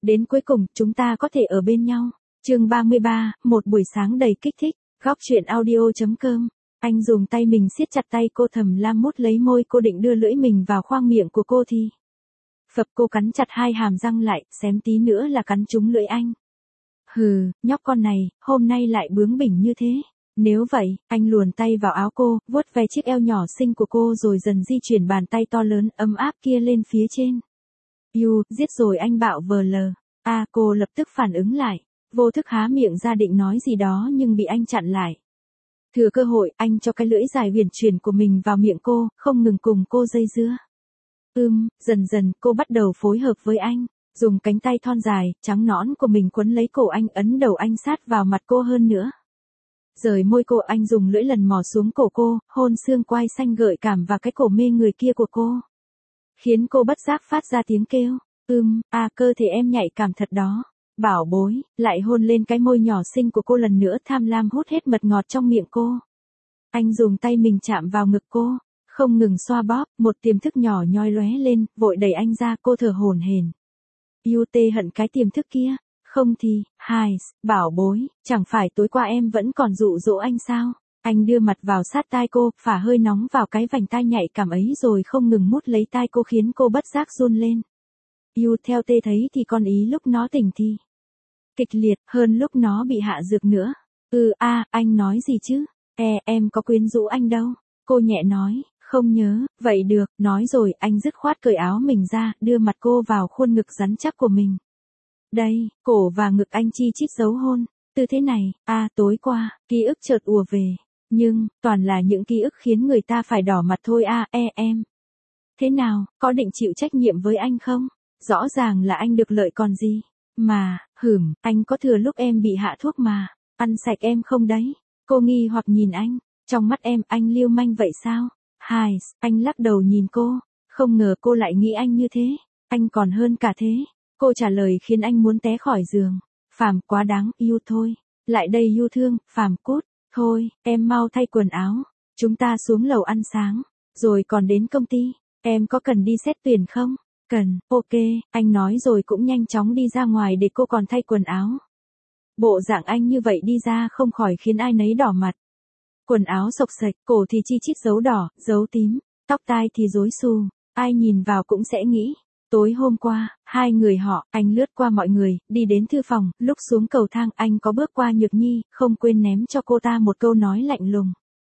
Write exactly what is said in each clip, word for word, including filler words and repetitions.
đến cuối cùng chúng ta có thể ở bên nhau. Chương ba mươi ba, một buổi sáng đầy kích thích. Góc truyện audio.com. Anh dùng tay mình siết chặt tay cô, Thẩm Lam mút lấy môi cô, định đưa lưỡi mình vào khoang miệng của cô thì phập, cô cắn chặt hai hàm răng lại, xém tí nữa là cắn trúng lưỡi anh. Hừ, nhóc con này, hôm nay lại bướng bỉnh như thế. Nếu vậy, anh luồn tay vào áo cô, vuốt ve chiếc eo nhỏ xinh của cô rồi dần di chuyển bàn tay to lớn ấm áp kia lên phía trên. Yêu, giết rồi anh, bạo vờ lờ. À, cô lập tức phản ứng lại, vô thức há miệng ra định nói gì đó nhưng bị anh chặn lại. Thừa cơ hội, anh cho cái lưỡi dài huyền chuyển của mình vào miệng cô, không ngừng cùng cô dây dưa. Ưm, dần dần cô bắt đầu phối hợp với anh, dùng cánh tay thon dài, trắng nõn của mình quấn lấy cổ anh, ấn đầu anh sát vào mặt cô hơn nữa. Rời môi cô, anh dùng lưỡi lần mò xuống cổ cô, hôn xương quai xanh gợi cảm và cái cổ mê người kia của cô. Khiến cô bất giác phát ra tiếng kêu. Ưm, à, cơ thể em nhạy cảm thật đó. Bảo bối, lại hôn lên cái môi nhỏ xinh của cô lần nữa, tham lam hút hết mật ngọt trong miệng cô. Anh dùng tay mình chạm vào ngực cô, không ngừng xoa bóp, một tiềm thức nhỏ nhoi lóe lên, vội đẩy anh ra, cô thở hổn hển. Yêu tê hận cái tiềm thức kia. Không thì, hai, bảo bối, chẳng phải tối qua em vẫn còn dụ dỗ anh sao? Anh đưa mặt vào sát tai cô, phả hơi nóng vào cái vành tai nhạy cảm ấy rồi không ngừng mút lấy tai cô, khiến cô bất giác run lên. Yêu theo tê thấy thì con ý lúc nó tỉnh thì kịch liệt hơn lúc nó bị hạ dược nữa. Ừ a, à, anh nói gì chứ? E, em có quyến rũ anh đâu. Cô nhẹ nói, không nhớ, vậy được, nói rồi anh dứt khoát cởi áo mình ra, đưa mặt cô vào khuôn ngực rắn chắc của mình. Đây, cổ và ngực anh chi chít dấu hôn. Tư thế này, à tối qua, ký ức chợt ùa về. Nhưng, toàn là những ký ức khiến người ta phải đỏ mặt thôi à, e em. Thế nào, có định chịu trách nhiệm với anh không? Rõ ràng là anh được lợi còn gì. Mà, hửm, anh có thừa lúc em bị hạ thuốc mà. Ăn sạch em không đấy? Cô nghi hoặc nhìn anh. Trong mắt em, anh lưu manh vậy sao? Hai, anh lắc đầu nhìn cô. Không ngờ cô lại nghĩ anh như thế. Anh còn hơn cả thế. Cô trả lời khiến anh muốn té khỏi giường. Phàm quá đáng, yêu thôi. Lại đây yêu thương, Phàm cút. Thôi, em mau thay quần áo. Chúng ta xuống lầu ăn sáng. Rồi còn đến công ty. Em có cần đi xét tuyển không? Cần, ok, anh nói rồi cũng nhanh chóng đi ra ngoài để cô còn thay quần áo. Bộ dạng anh như vậy đi ra không khỏi khiến ai nấy đỏ mặt. Quần áo xộc xệch, cổ thì chi chít dấu đỏ, dấu tím, tóc tai thì rối xù. Ai nhìn vào cũng sẽ nghĩ. Tối hôm qua, hai người họ, anh lướt qua mọi người, đi đến thư phòng, lúc xuống cầu thang anh có bước qua Nhược Nhi, không quên ném cho cô ta một câu nói lạnh lùng.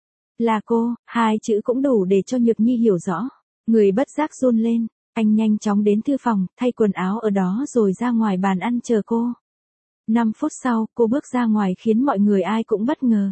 Là cô, hai chữ cũng đủ để cho Nhược Nhi hiểu rõ. Người bất giác run lên, anh nhanh chóng đến thư phòng, thay quần áo ở đó rồi ra ngoài bàn ăn chờ cô. Năm phút sau, cô bước ra ngoài khiến mọi người ai cũng bất ngờ.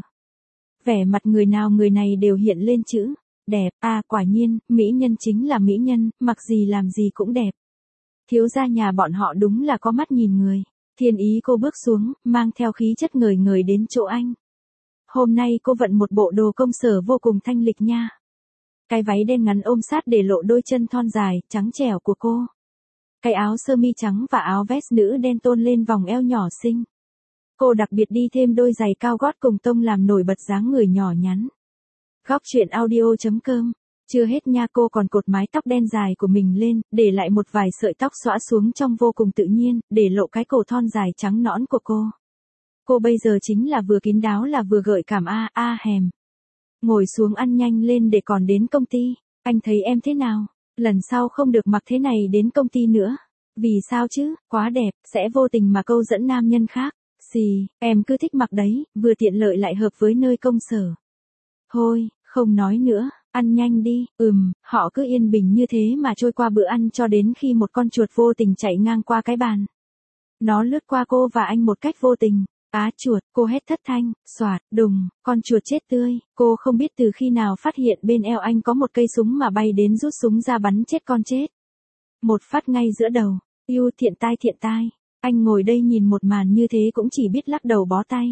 Vẻ mặt người nào người này đều hiện lên chữ đẹp, à quả nhiên, mỹ nhân chính là mỹ nhân, mặc gì làm gì cũng đẹp. Thiếu gia nhà bọn họ đúng là có mắt nhìn người. Thiên ý cô bước xuống, mang theo khí chất ngời ngời đến chỗ anh. Hôm nay cô vận một bộ đồ công sở vô cùng thanh lịch nha. Cái váy đen ngắn ôm sát để lộ đôi chân thon dài, trắng trẻo của cô. Cái áo sơ mi trắng và áo vest nữ đen tôn lên vòng eo nhỏ xinh. Cô đặc biệt đi thêm đôi giày cao gót cùng tông làm nổi bật dáng người nhỏ nhắn. Góc truyện audio.com. Chưa hết nha, cô còn cột mái tóc đen dài của mình lên, để lại một vài sợi tóc xõa xuống trong vô cùng tự nhiên, để lộ cái cổ thon dài trắng nõn của cô. Cô bây giờ chính là vừa kín đáo là vừa gợi cảm a a à, hèm. Ngồi xuống ăn nhanh lên để còn đến công ty. Anh thấy em thế nào? Lần sau không được mặc thế này đến công ty nữa. Vì sao chứ? Quá đẹp, sẽ vô tình mà câu dẫn nam nhân khác. Xì, em cứ thích mặc đấy, vừa tiện lợi lại hợp với nơi công sở. Thôi, không nói nữa, ăn nhanh đi. Ừm, họ cứ yên bình như thế mà trôi qua bữa ăn cho đến khi một con chuột vô tình chạy ngang qua cái bàn. Nó lướt qua cô và anh một cách vô tình. Á chuột, cô hét thất thanh, xoạt, đùng, con chuột chết tươi. Cô không biết từ khi nào phát hiện bên eo anh có một cây súng mà bay đến rút súng ra bắn chết con chết. Một phát ngay giữa đầu. Yêu, thiện tai thiện tai. Anh ngồi đây nhìn một màn như thế cũng chỉ biết lắc đầu bó tay.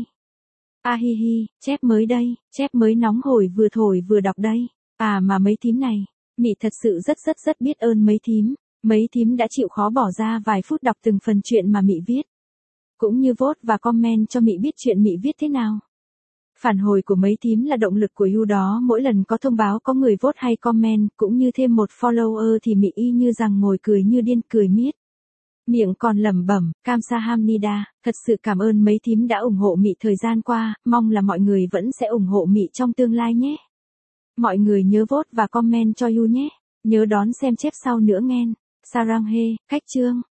A hi hi, chép mới đây, chép mới nóng hổi vừa thổi vừa đọc đây. À mà mấy thím này, Mị thật sự rất rất rất biết ơn mấy thím. Mấy thím đã chịu khó bỏ ra vài phút đọc từng phần chuyện mà Mị viết. Cũng như vote và comment cho Mị biết chuyện Mị viết thế nào. Phản hồi của mấy thím là động lực của You đó, mỗi lần có thông báo có người vote hay comment, cũng như thêm một follower thì Mị y như rằng ngồi cười như điên cười miết. Miệng còn lẩm bẩm, Kamsahamnida, thật sự cảm ơn mấy thím đã ủng hộ Mị thời gian qua, mong là mọi người vẫn sẽ ủng hộ Mị trong tương lai nhé. Mọi người nhớ vote và comment cho Yu nhé. Nhớ đón xem chép sau nữa nghen. Saranghe, khách chương.